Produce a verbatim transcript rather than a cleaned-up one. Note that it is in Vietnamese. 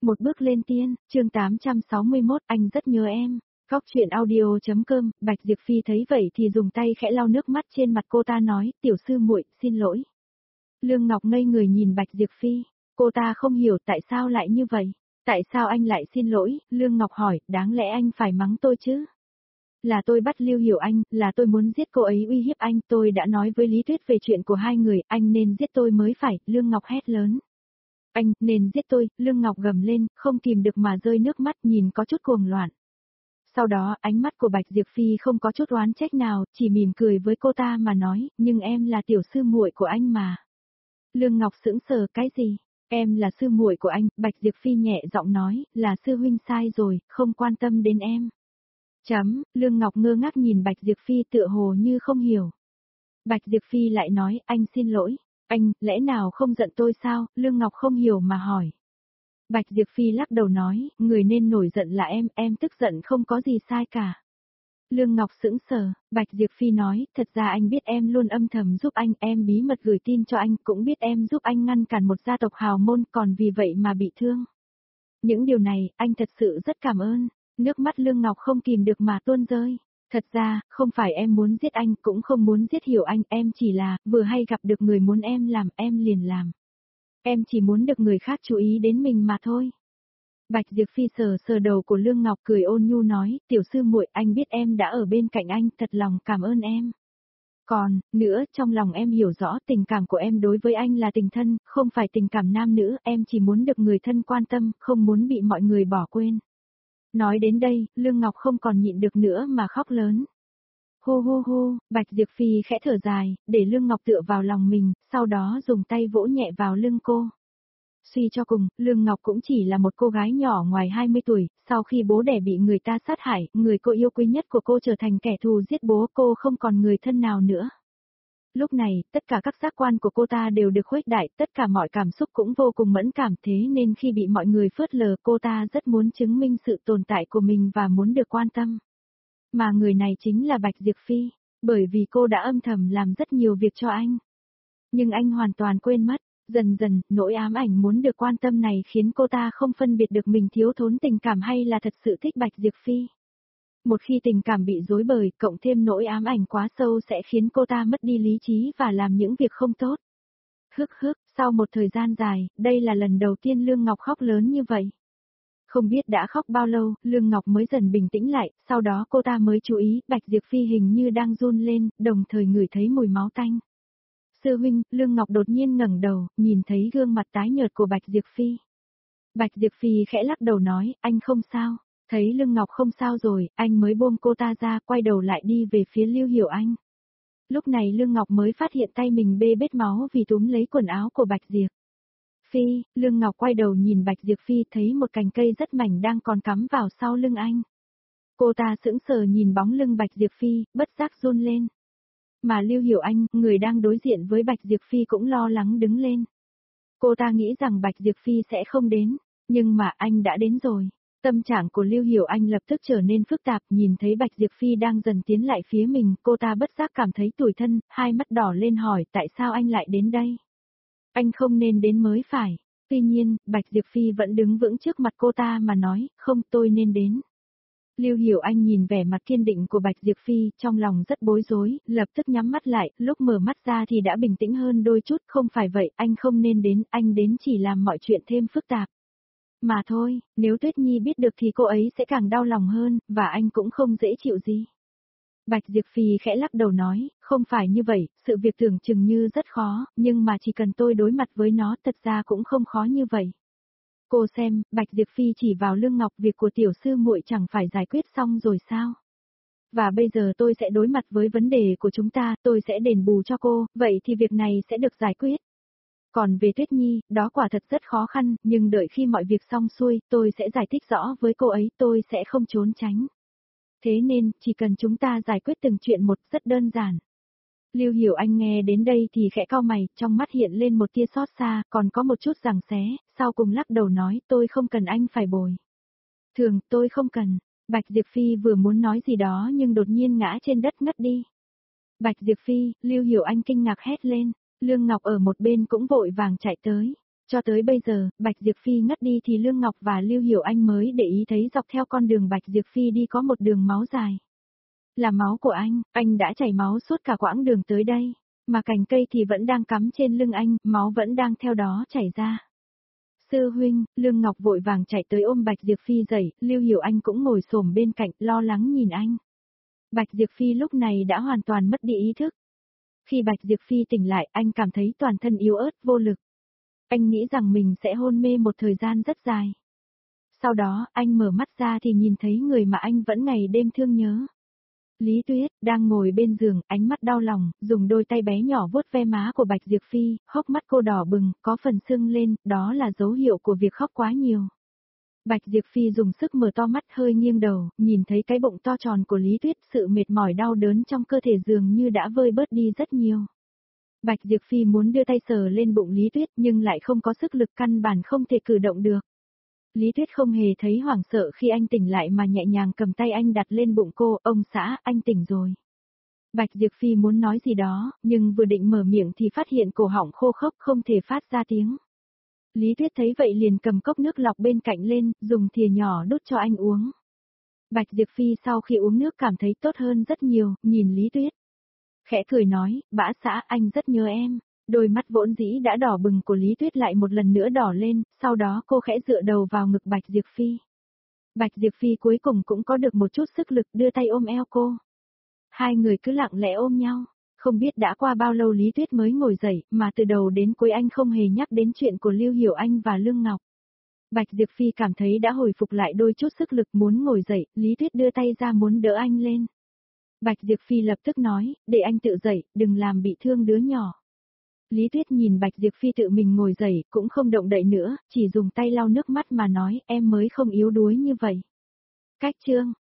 Một bước lên tiên, chương tám trăm sáu mươi mốt, anh rất nhớ em. Góc truyện audio.com, Bạch Diệp Phi thấy vậy thì dùng tay khẽ lau nước mắt trên mặt cô ta nói, tiểu sư muội, xin lỗi. Lương Ngọc ngây người nhìn Bạch Diệp Phi, cô ta không hiểu tại sao lại như vậy. Tại sao anh lại xin lỗi, Lương Ngọc hỏi, đáng lẽ anh phải mắng tôi chứ? Là tôi bắt Lưu Hiểu Anh, là tôi muốn giết cô ấy uy hiếp anh, tôi đã nói với Lý Tuyết về chuyện của hai người, anh nên giết tôi mới phải, Lương Ngọc hét lớn. Anh, nên giết tôi, Lương Ngọc gầm lên, không kìm được mà rơi nước mắt nhìn có chút cuồng loạn. Sau đó, ánh mắt của Bạch Diệp Phi không có chút oán trách nào, chỉ mỉm cười với cô ta mà nói, nhưng em là tiểu sư muội của anh mà. Lương Ngọc sững sờ, cái gì? Em là sư muội của anh, Bạch Diệp Phi nhẹ giọng nói, là sư huynh sai rồi, không quan tâm đến em. Chấm, Lương Ngọc ngơ ngác nhìn Bạch Diệp Phi tựa hồ như không hiểu. Bạch Diệp Phi lại nói, anh xin lỗi. Anh, lẽ nào không giận tôi sao? Lương Ngọc không hiểu mà hỏi. Bạch Diệp Phi lắc đầu nói, người nên nổi giận là em, em tức giận không có gì sai cả. Lương Ngọc sững sờ, Bạch Diệp Phi nói, thật ra anh biết em luôn âm thầm giúp anh, em bí mật gửi tin cho anh, cũng biết em giúp anh ngăn cản một gia tộc hào môn còn vì vậy mà bị thương. Những điều này, anh thật sự rất cảm ơn. Nước mắt Lương Ngọc không kìm được mà tuôn rơi. Thật ra, không phải em muốn giết anh, cũng không muốn giết Hiểu Anh, em chỉ là, vừa hay gặp được người muốn em làm, em liền làm. Em chỉ muốn được người khác chú ý đến mình mà thôi. Bạch Diệp Phi sờ sờ đầu của Lương Ngọc cười ôn nhu nói, tiểu sư muội, anh biết em đã ở bên cạnh anh, thật lòng cảm ơn em. Còn, nữa, trong lòng em hiểu rõ tình cảm của em đối với anh là tình thân, không phải tình cảm nam nữ, em chỉ muốn được người thân quan tâm, không muốn bị mọi người bỏ quên. Nói đến đây, Lương Ngọc không còn nhịn được nữa mà khóc lớn. Hô hô hô, Bạch Diệp Phi khẽ thở dài, để Lương Ngọc tựa vào lòng mình, sau đó dùng tay vỗ nhẹ vào lưng cô. Suy cho cùng, Lương Ngọc cũng chỉ là một cô gái nhỏ ngoài hai mươi tuổi, sau khi bố đẻ bị người ta sát hại, người cô yêu quý nhất của cô trở thành kẻ thù giết bố, cô không còn người thân nào nữa. Lúc này, tất cả các giác quan của cô ta đều được khuếch đại, tất cả mọi cảm xúc cũng vô cùng mẫn cảm, thế nên khi bị mọi người phớt lờ, cô ta rất muốn chứng minh sự tồn tại của mình và muốn được quan tâm. Mà người này chính là Bạch Diệp Phi, bởi vì cô đã âm thầm làm rất nhiều việc cho anh. Nhưng anh hoàn toàn quên mất, dần dần, nỗi ám ảnh muốn được quan tâm này khiến cô ta không phân biệt được mình thiếu thốn tình cảm hay là thật sự thích Bạch Diệp Phi. Một khi tình cảm bị rối bời, cộng thêm nỗi ám ảnh quá sâu sẽ khiến cô ta mất đi lý trí và làm những việc không tốt. Hức hức, sau một thời gian dài, đây là lần đầu tiên Lương Ngọc khóc lớn như vậy. Không biết đã khóc bao lâu, Lương Ngọc mới dần bình tĩnh lại, sau đó cô ta mới chú ý, Bạch Diệp Phi hình như đang run lên, đồng thời ngửi thấy mùi máu tanh. Sư huynh, Lương Ngọc đột nhiên ngẩng đầu, nhìn thấy gương mặt tái nhợt của Bạch Diệp Phi. Bạch Diệp Phi khẽ lắc đầu nói, anh không sao. Thấy Lương Ngọc không sao rồi, anh mới buông cô ta ra, quay đầu lại đi về phía Lưu Hiểu Anh. Lúc này Lương Ngọc mới phát hiện tay mình bê bết máu vì túm lấy quần áo của Bạch Diệp Phi. Lương Ngọc quay đầu nhìn Bạch Diệp Phi thấy một cành cây rất mảnh đang còn cắm vào sau lưng anh. Cô ta sững sờ nhìn bóng lưng Bạch Diệp Phi, bất giác run lên. Mà Lưu Hiểu Anh, người đang đối diện với Bạch Diệp Phi cũng lo lắng đứng lên. Cô ta nghĩ rằng Bạch Diệp Phi sẽ không đến, nhưng mà anh đã đến rồi. Tâm trạng của Lưu Hiểu Anh lập tức trở nên phức tạp, nhìn thấy Bạch Diệp Phi đang dần tiến lại phía mình, cô ta bất giác cảm thấy tủi thân, hai mắt đỏ lên hỏi tại sao anh lại đến đây. Anh không nên đến mới phải. Tuy nhiên, Bạch Diệp Phi vẫn đứng vững trước mặt cô ta mà nói, không, tôi nên đến. Lưu Hiểu Anh nhìn vẻ mặt kiên định của Bạch Diệp Phi, trong lòng rất bối rối, lập tức nhắm mắt lại, lúc mở mắt ra thì đã bình tĩnh hơn đôi chút, không phải vậy, anh không nên đến, anh đến chỉ làm mọi chuyện thêm phức tạp. Mà thôi, nếu Tuyết Nhi biết được thì cô ấy sẽ càng đau lòng hơn, và anh cũng không dễ chịu gì. Bạch Diệp Phi khẽ lắc đầu nói, không phải như vậy, sự việc tưởng chừng như rất khó, nhưng mà chỉ cần tôi đối mặt với nó thật ra cũng không khó như vậy. Cô xem, Bạch Diệp Phi chỉ vào Lương Ngọc, việc của tiểu sư muội chẳng phải giải quyết xong rồi sao? Và bây giờ tôi sẽ đối mặt với vấn đề của chúng ta, tôi sẽ đền bù cho cô, vậy thì việc này sẽ được giải quyết. Còn về Tuyết Nhi, đó quả thật rất khó khăn, nhưng đợi khi mọi việc xong xuôi, tôi sẽ giải thích rõ với cô ấy, tôi sẽ không trốn tránh. Thế nên, chỉ cần chúng ta giải quyết từng chuyện một, rất đơn giản. Lưu Hiểu Anh nghe đến đây thì khẽ cau mày, trong mắt hiện lên một tia xót xa, còn có một chút giằng xé, sau cùng lắc đầu nói, tôi không cần anh phải bồi. Thường, tôi không cần. Bạch Diệp Phi vừa muốn nói gì đó nhưng đột nhiên ngã trên đất ngất đi. Bạch Diệp Phi, Lưu Hiểu Anh kinh ngạc hét lên, Lương Ngọc ở một bên cũng vội vàng chạy tới. Cho tới bây giờ, Bạch Diệp Phi ngất đi thì Lương Ngọc và Lưu Hiểu Anh mới để ý thấy dọc theo con đường Bạch Diệp Phi đi có một đường máu dài. Là máu của anh, anh đã chảy máu suốt cả quãng đường tới đây, mà cành cây thì vẫn đang cắm trên lưng anh, máu vẫn đang theo đó chảy ra. Sư huynh, Lương Ngọc vội vàng chạy tới ôm Bạch Diệp Phi dậy, Lưu Hiểu Anh cũng ngồi xổm bên cạnh, lo lắng nhìn anh. Bạch Diệp Phi lúc này đã hoàn toàn mất đi ý thức. Khi Bạch Diệp Phi tỉnh lại, anh cảm thấy toàn thân yếu ớt, vô lực. Anh nghĩ rằng mình sẽ hôn mê một thời gian rất dài. Sau đó, anh mở mắt ra thì nhìn thấy người mà anh vẫn ngày đêm thương nhớ. Lý Tuyết, đang ngồi bên giường, ánh mắt đau lòng, dùng đôi tay bé nhỏ vuốt ve má của Bạch Diệp Phi, hốc mắt cô đỏ bừng, có phần sưng lên, đó là dấu hiệu của việc khóc quá nhiều. Bạch Diệp Phi dùng sức mở to mắt hơi nghiêng đầu, nhìn thấy cái bụng to tròn của Lý Tuyết, sự mệt mỏi đau đớn trong cơ thể dường như đã vơi bớt đi rất nhiều. Bạch Diệp Phi muốn đưa tay sờ lên bụng Lý Tuyết nhưng lại không có sức lực, căn bản không thể cử động được. Lý Tuyết không hề thấy hoảng sợ khi anh tỉnh lại mà nhẹ nhàng cầm tay anh đặt lên bụng cô, ông xã, anh tỉnh rồi. Bạch Diệp Phi muốn nói gì đó, nhưng vừa định mở miệng thì phát hiện cổ họng khô khốc không thể phát ra tiếng. Lý Tuyết thấy vậy liền cầm cốc nước lọc bên cạnh lên, dùng thìa nhỏ đút cho anh uống. Bạch Diệp Phi sau khi uống nước cảm thấy tốt hơn rất nhiều, nhìn Lý Tuyết. Khẽ cười nói, bã xã, anh rất nhớ em. Đôi mắt vốn dĩ đã đỏ bừng của Lý Tuyết lại một lần nữa đỏ lên, sau đó cô khẽ dựa đầu vào ngực Bạch Diệp Phi. Bạch Diệp Phi cuối cùng cũng có được một chút sức lực đưa tay ôm eo cô. Hai người cứ lặng lẽ ôm nhau, không biết đã qua bao lâu Lý Tuyết mới ngồi dậy, mà từ đầu đến cuối anh không hề nhắc đến chuyện của Lưu Hiểu Anh và Lương Ngọc. Bạch Diệp Phi cảm thấy đã hồi phục lại đôi chút sức lực muốn ngồi dậy, Lý Tuyết đưa tay ra muốn đỡ anh lên. Bạch Diệp Phi lập tức nói, để anh tự dậy, đừng làm bị thương đứa nhỏ. Lý Tuyết nhìn Bạch Diệp Phi tự mình ngồi dậy, cũng không động đậy nữa, chỉ dùng tay lau nước mắt mà nói, em mới không yếu đuối như vậy. Cách chương